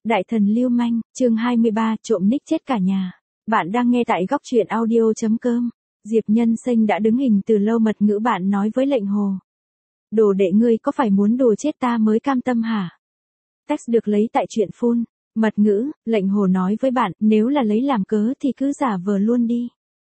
Đại thần lưu manh, chương 23, trộm nick chết cả nhà. Bạn đang nghe tại góc truyện audio.com. Diệp Nhân Sinh đã đứng hình từ lâu, mật ngữ bạn nói với lệnh hồ. Đồ đệ ngươi có phải muốn đùa chết ta mới cam tâm hả? Text được lấy tại truyện full. Mật ngữ, lệnh hồ nói với bạn, nếu là lấy làm cớ thì cứ giả vờ luôn đi.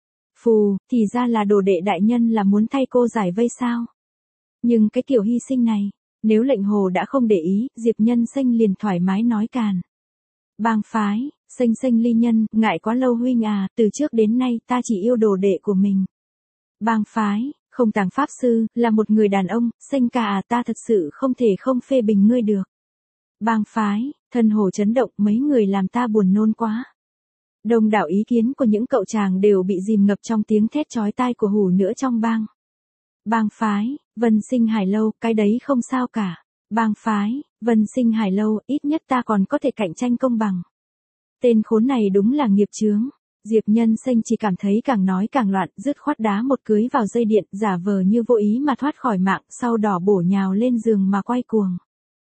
Phù, thì ra là đồ đệ đại nhân là muốn thay cô giải vây sao? Nhưng cái kiểu hy sinh này, nếu lệnh hồ đã không để ý, Diệp Nhân Sinh liền thoải mái nói càn. Bang phái, Sinh ly nhân, ngại quá lâu huynh à, từ trước đến nay ta chỉ yêu đồ đệ của mình. Bang phái, không tàng pháp sư, là một người đàn ông, Sinh ca à, ta thật sự không thể không phê bình ngươi được. Bang phái, thân hồ chấn động, mấy người làm ta buồn nôn quá. Đông đảo ý kiến của những cậu chàng đều bị dìm ngập trong tiếng thét chói tai của hủ nữa trong bang. Bang phái, Vân Sinh Hải Lâu, cái đấy không sao cả. Bang phái, Vân Sinh Hải Lâu, ít nhất ta còn có thể cạnh tranh công bằng. Tên khốn này đúng là nghiệp chướng. Diệp Nhân Sinh chỉ cảm thấy càng nói càng loạn, dứt khoát đá một cưới vào dây điện, giả vờ như vô ý mà thoát khỏi mạng, sau đỏ bổ nhào lên giường mà quay cuồng.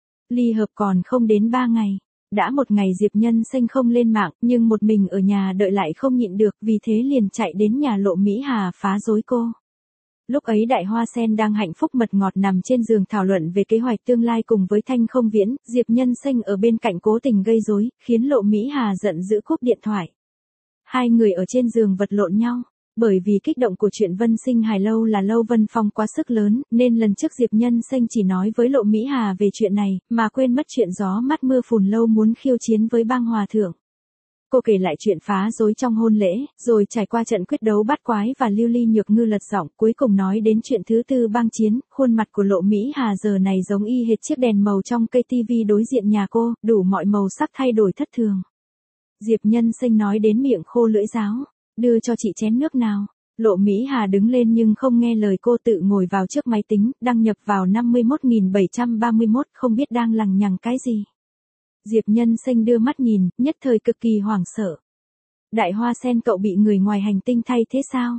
Ly hợp còn không đến 3 ngày. Đã một ngày Diệp Nhân Sinh không lên mạng, nhưng một mình ở nhà đợi lại không nhịn được, vì thế liền chạy đến nhà Lộ Mỹ Hà phá rối cô. Lúc ấy Đại Hoa Sen đang hạnh phúc mật ngọt nằm trên giường thảo luận về kế hoạch tương lai cùng với Thanh Không Viễn, Diệp Nhân Sinh ở bên cạnh cố tình gây rối, khiến Lộ Mỹ Hà giận dữ cúp điện thoại. Hai người ở trên giường vật lộn nhau, bởi vì kích động của chuyện Vân Sinh Hải Lâu là Lâu Vân Phong quá sức lớn, nên lần trước Diệp Nhân Sinh chỉ nói với Lộ Mỹ Hà về chuyện này, mà quên mất chuyện gió mắt mưa phùn Lâu muốn khiêu chiến với bang hòa thượng. Cô kể lại chuyện phá rối trong hôn lễ, rồi trải qua trận quyết đấu bát quái và lưu ly nhược ngư lật giọng, cuối cùng nói đến chuyện thứ tư bang chiến, khuôn mặt của Lộ Mỹ Hà giờ này giống y hệt chiếc đèn màu trong cây tivi đối diện nhà cô, đủ mọi màu sắc thay đổi thất thường. Diệp Nhân Sinh nói đến miệng khô lưỡi giáo, đưa cho chị chén nước nào. Lộ Mỹ Hà đứng lên nhưng không nghe lời cô, tự ngồi vào trước máy tính, đăng nhập vào 51.731, không biết đang lằng nhằng cái gì. Diệp Nhân Sinh đưa mắt nhìn, nhất thời cực kỳ hoảng sợ. Đại Hoa Sen cậu bị người ngoài hành tinh thay thế sao?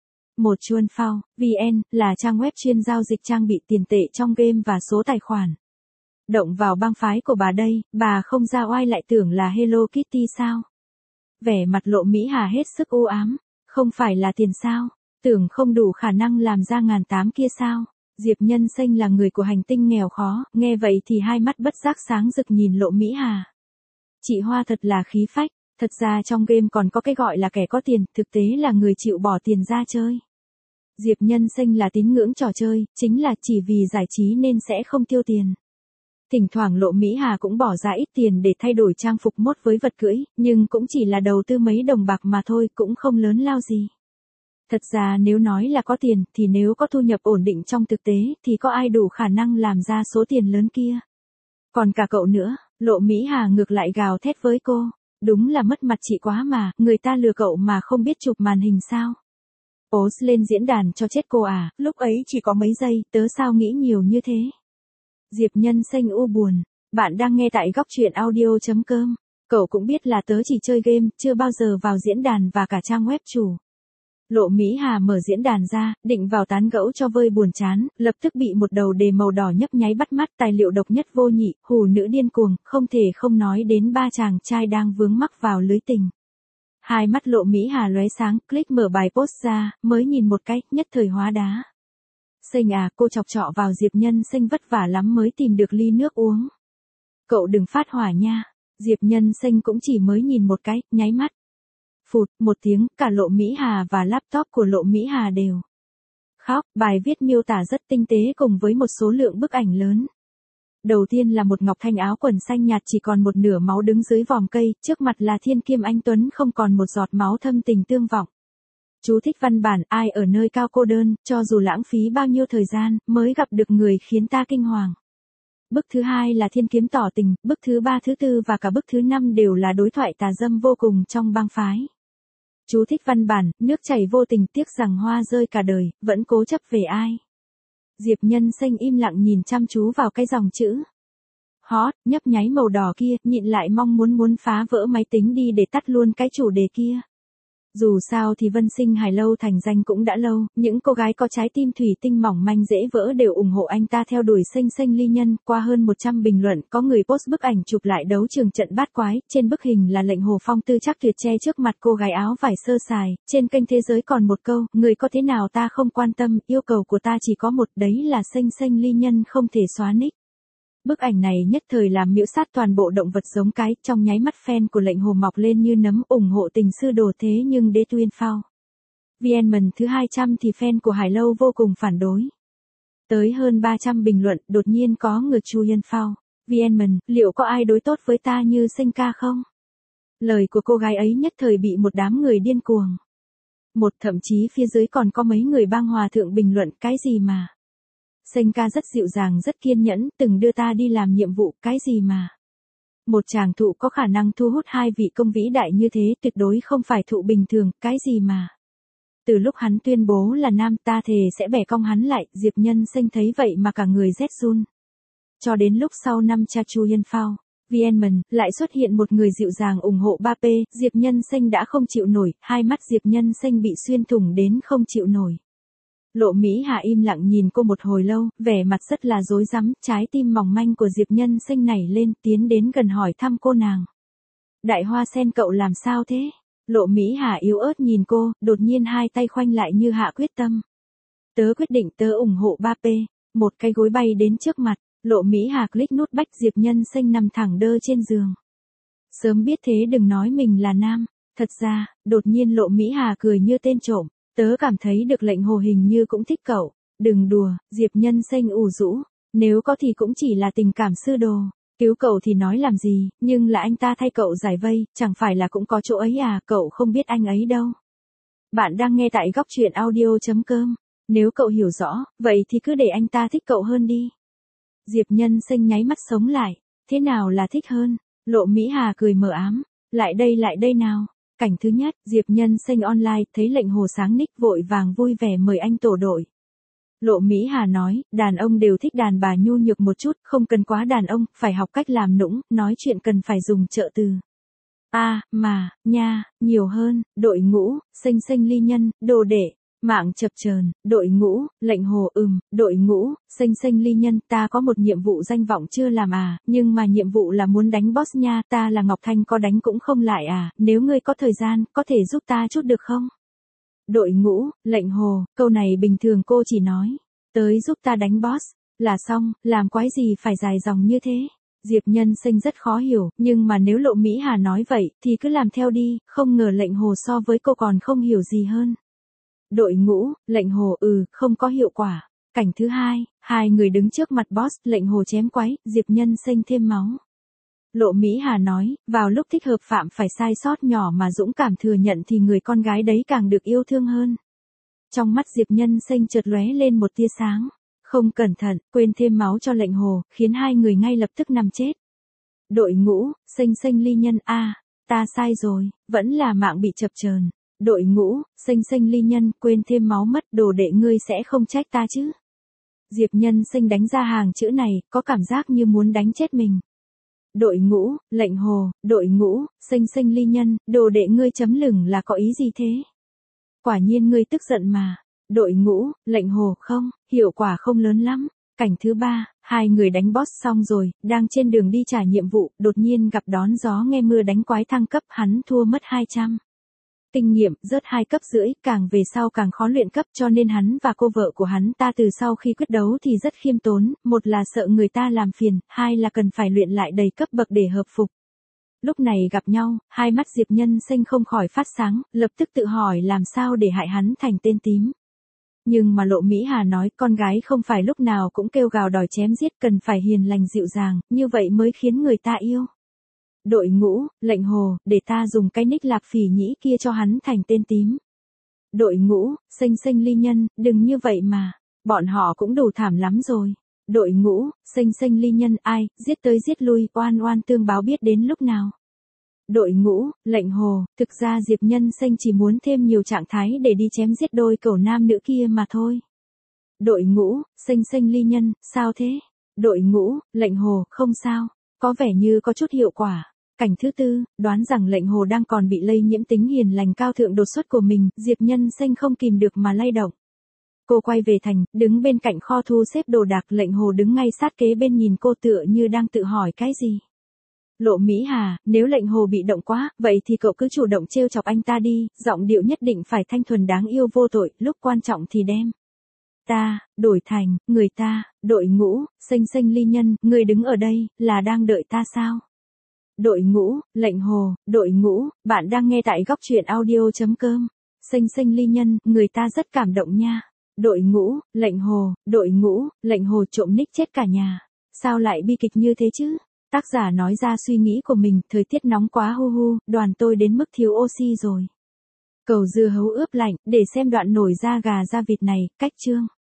Một chuôn phao, VN, là trang web chuyên giao dịch trang bị tiền tệ trong game và số tài khoản. Động vào bang phái của bà đây, bà không ra oai lại tưởng là Hello Kitty sao? Vẻ mặt Lộ Mỹ Hà hết sức u ám, không phải là tiền sao? Tưởng không đủ khả năng làm ra 1.800 kia sao? Diệp Nhân Sinh là người của hành tinh nghèo khó, nghe vậy thì hai mắt bất giác sáng rực nhìn Lộ Mỹ Hà. Chị Hoa thật là khí phách, thật ra trong game còn có cái gọi là kẻ có tiền, thực tế là người chịu bỏ tiền ra chơi. Diệp Nhân Sinh là tín ngưỡng trò chơi, chính là chỉ vì giải trí nên sẽ không tiêu tiền. Thỉnh thoảng Lộ Mỹ Hà cũng bỏ ra ít tiền để thay đổi trang phục mốt với vật cưỡi, nhưng cũng chỉ là đầu tư mấy đồng bạc mà thôi, cũng không lớn lao gì. Thật ra nếu nói là có tiền, thì nếu có thu nhập ổn định trong thực tế, thì có ai đủ khả năng làm ra số tiền lớn kia. Còn cả cậu nữa, Lộ Mỹ Hà ngược lại gào thét với cô. Đúng là mất mặt chị quá mà, người ta lừa cậu mà không biết chụp màn hình sao. Post lên diễn đàn cho chết cô à, lúc ấy chỉ có mấy giây, tớ sao nghĩ nhiều như thế. Diệp Nhân Sinh u buồn. Bạn đang nghe tại góc truyện audio.com. Cậu cũng biết là tớ chỉ chơi game, chưa bao giờ vào diễn đàn và cả trang web chủ. Lộ Mỹ Hà mở diễn đàn ra, định vào tán gẫu cho vơi buồn chán, lập tức bị một đầu đề màu đỏ nhấp nháy bắt mắt, tài liệu độc nhất vô nhị, hủ nữ điên cuồng, không thể không nói đến 3 chàng trai đang vướng mắc vào lưới tình. Hai mắt Lộ Mỹ Hà lóe sáng, click mở bài post ra, mới nhìn một cái, nhất thời hóa đá. Sinh à, cô chọc chọ vào Diệp Nhân Sinh vất vả lắm mới tìm được ly nước uống. Cậu đừng phát hỏa nha. Diệp Nhân Sinh cũng chỉ mới nhìn một cái, nháy mắt. Phụt, một tiếng, cả Lộ Mỹ Hà và laptop của Lộ Mỹ Hà đều khóc. Bài viết miêu tả rất tinh tế cùng với một số lượng bức ảnh lớn. Đầu tiên là một Ngọc Thanh áo quần xanh nhạt chỉ còn một nửa máu đứng dưới vòm cây, trước mặt là Thiên Kiêm anh tuấn không còn một giọt máu thâm tình tương vọng. Chú thích văn bản, ai ở nơi cao cô đơn, cho dù lãng phí bao nhiêu thời gian, mới gặp được người khiến ta kinh hoàng. Bức thứ hai là Thiên Kiếm tỏ tình, bức thứ ba thứ tư và cả bức thứ 5 đều là đối thoại tà dâm vô cùng trong bang phái. Chú thích văn bản, nước chảy vô tình, tiếc rằng hoa rơi cả đời, vẫn cố chấp về ai. Diệp Nhân Sinh im lặng nhìn chăm chú vào cái dòng chữ hot, nhấp nháy màu đỏ kia, nhịn lại mong muốn phá vỡ máy tính đi để tắt luôn cái chủ đề kia. Dù sao thì Vân Sinh Hải lâu thành danh cũng đã lâu, những cô gái có trái tim thủy tinh mỏng manh dễ vỡ đều ủng hộ anh ta theo đuổi Xanh Xanh Ly Nhân. Qua hơn 100 bình luận, có người post bức ảnh chụp lại đấu trường trận bát quái, trên bức hình là Lệnh Hồ Phong tư chắc tuyệt che trước mặt cô gái áo vải sơ sài, trên kênh Thế Giới còn một câu, người có thế nào ta không quan tâm, yêu cầu của ta chỉ có một, đấy là Xanh Xanh Ly Nhân không thể xóa nick. Bức ảnh này nhất thời làm miễu sát toàn bộ động vật giống cái, trong nháy mắt fan của Lệnh Hồ mọc lên như nấm ủng hộ tình sư đồ thế nhưng đế tuyên phao. VN thứ 200 thì fan của Hải Lâu vô cùng phản đối. Tới hơn 300 bình luận, đột nhiên có ngược Chu Yên phao. VN, liệu có ai đối tốt với ta như Sinh ca không? Lời của cô gái ấy nhất thời bị một đám người điên cuồng. Thậm chí phía dưới còn có mấy người bang hòa thượng bình luận cái gì mà. Sinh ca rất dịu dàng rất kiên nhẫn, từng đưa ta đi làm nhiệm vụ, cái gì mà. Một chàng thụ có khả năng thu hút hai vị công vĩ đại như thế tuyệt đối không phải thụ bình thường, cái gì mà. Từ lúc hắn tuyên bố là nam ta thề sẽ bẻ cong hắn lại, Diệp Nhân Sinh thấy vậy mà cả người rét run. Cho đến lúc sau năm cha Chu Yên phao, VN lại xuất hiện một người dịu dàng ủng hộ 3P, Diệp Nhân Sinh đã không chịu nổi, hai mắt Diệp Nhân Sinh bị xuyên thủng đến không chịu nổi. Lộ Mỹ Hà im lặng nhìn cô một hồi lâu, vẻ mặt rất là rối rắm, trái tim mỏng manh của Diệp Nhân Sinh nảy lên, tiến đến gần hỏi thăm cô nàng. Đại Hoa Sen cậu làm sao thế? Lộ Mỹ Hà yếu ớt nhìn cô, đột nhiên hai tay khoanh lại như hạ quyết tâm. Tớ quyết định tớ ủng hộ 3P, một cái gối bay đến trước mặt, Lộ Mỹ Hà click nút bách Diệp Nhân Sinh nằm thẳng đơ trên giường. Sớm biết thế đừng nói mình là nam, thật ra, đột nhiên Lộ Mỹ Hà cười như tên trộm. Tớ cảm thấy được Lệnh Hồ hình như cũng thích cậu. Đừng đùa, Diệp Nhân Sinh ủ rũ. Nếu có thì cũng chỉ là tình cảm sư đồ. Cứu cậu thì nói làm gì, nhưng là anh ta thay cậu giải vây, chẳng phải là cũng có chỗ ấy à, cậu không biết anh ấy đâu. Bạn đang nghe tại góc truyện audio.com. Nếu cậu hiểu rõ, vậy thì cứ để anh ta thích cậu hơn đi. Diệp Nhân Sinh nháy mắt sống lại. Thế nào là thích hơn? Lộ Mỹ Hà cười mờ ám. Lại đây nào. Cảnh thứ nhất, Diệp Nhân Sinh online, thấy Lệnh Hồ sáng nick vội vàng vui vẻ mời anh tổ đội. Lộ Mỹ Hà nói, đàn ông đều thích đàn bà nhu nhược một chút, không cần quá đàn ông, phải học cách làm nũng, nói chuyện cần phải dùng trợ từ. Mà, nha, nhiều hơn, đội ngũ, Xanh Xanh Ly Nhân, đồ đệ. Mạng chập chờn, đội ngũ, Lệnh Hồ đội ngũ, Xanh Xanh Ly Nhân, ta có một nhiệm vụ danh vọng chưa làm à, nhưng mà nhiệm vụ là muốn đánh boss nha, ta là Ngọc Thanh có đánh cũng không lại à, nếu ngươi có thời gian, có thể giúp ta chút được không? Đội ngũ, Lệnh Hồ, câu này bình thường cô chỉ nói, tới giúp ta đánh boss, là xong, làm quái gì phải dài dòng như thế? Diệp Nhân Sinh rất khó hiểu, nhưng mà nếu Lộ Mỹ Hà nói vậy, thì cứ làm theo đi, không ngờ Lệnh Hồ so với cô còn không hiểu gì hơn. Đội ngũ, Lệnh Hồ không có hiệu quả. Cảnh thứ hai, hai người đứng trước mặt boss, Lệnh Hồ chém quái, Diệp Nhân Sinh thêm máu. Lộ Mỹ Hà nói, vào lúc thích hợp phạm phải sai sót nhỏ mà dũng cảm thừa nhận thì người con gái đấy càng được yêu thương hơn. Trong mắt Diệp Nhân Sinh chợt lóe lên một tia sáng. Không cẩn thận, quên thêm máu cho Lệnh Hồ, khiến hai người ngay lập tức nằm chết. Đội ngũ, Xanh Xanh Ly Nhân ta sai rồi, vẫn là mạng bị chập chờn. Đội ngũ, Xanh Xanh Ly Nhân, quên thêm máu mất, đồ đệ ngươi sẽ không trách ta chứ. Diệp Nhân Sinh đánh ra hàng chữ này, có cảm giác như muốn đánh chết mình. Đội ngũ, Lệnh Hồ, đội ngũ, Xanh Xanh Ly Nhân, đồ đệ ngươi chấm lửng là có ý gì thế? Quả nhiên ngươi tức giận mà. Đội ngũ, Lệnh Hồ không, hiệu quả không lớn lắm. Cảnh thứ ba, hai người đánh boss xong rồi, đang trên đường đi trả nhiệm vụ, đột nhiên gặp đón gió nghe mưa đánh quái thăng cấp, hắn thua mất 200. Kinh nghiệm, rớt 2 cấp rưỡi, càng về sau càng khó luyện cấp, cho nên hắn và cô vợ của hắn ta từ sau khi quyết đấu thì rất khiêm tốn, một là sợ người ta làm phiền, hai là cần phải luyện lại đầy cấp bậc để hợp phục. Lúc này gặp nhau, hai mắt Diệp Nhân Sinh không khỏi phát sáng, lập tức tự hỏi làm sao để hại hắn thành tên tím. Nhưng mà Lộ Mỹ Hà nói con gái không phải lúc nào cũng kêu gào đòi chém giết, cần phải hiền lành dịu dàng, như vậy mới khiến người ta yêu. Đội ngũ, Lệnh Hồ, để ta dùng cái nick Lạp Phỉ Nhĩ kia cho hắn thành tên tím. Đội ngũ, Xanh Xanh Ly Nhân, đừng như vậy mà, bọn họ cũng đủ thảm lắm rồi. Đội ngũ, Xanh Xanh Ly Nhân, ai, giết tới giết lui, oan oan tương báo biết đến lúc nào. Đội ngũ, Lệnh Hồ, thực ra Diệp Nhân Sinh chỉ muốn thêm nhiều trạng thái để đi chém giết đôi cẩu nam nữ kia mà thôi. Đội ngũ, Xanh Xanh Ly Nhân, sao thế? Đội ngũ, Lệnh Hồ, không sao, có vẻ như có chút hiệu quả. Cảnh thứ tư, đoán rằng lệnh hồ đang còn bị lây nhiễm tính hiền lành cao thượng đột xuất của mình, Diệp Nhân Xanh không kìm được mà lay động. Cô quay về thành, đứng bên cạnh kho thu xếp đồ đạc, lệnh hồ đứng ngay sát kế bên nhìn cô tựa như đang tự hỏi cái gì. Lộ Mỹ Hà, nếu lệnh hồ bị động quá, vậy thì cậu cứ chủ động trêu chọc anh ta đi, giọng điệu nhất định phải thanh thuần đáng yêu vô tội, lúc quan trọng thì đem ta, đổi thành, người ta, đội ngũ, xanh xanh ly nhân, người đứng ở đây, là đang đợi ta sao? Đội ngũ, lệnh hồ, đội ngũ, bạn đang nghe tại góc truyện audio.com. Xanh xanh ly nhân, người ta rất cảm động nha. Đội ngũ, đội ngũ, lệnh hồ trộm nick chết cả nhà. Sao lại bi kịch như thế chứ? Tác giả nói ra suy nghĩ của mình, thời tiết nóng quá hu hu, đoàn tôi đến mức thiếu oxy rồi. Cầu dưa hấu ướp lạnh, để xem đoạn nổi da gà da vịt này, cách chương.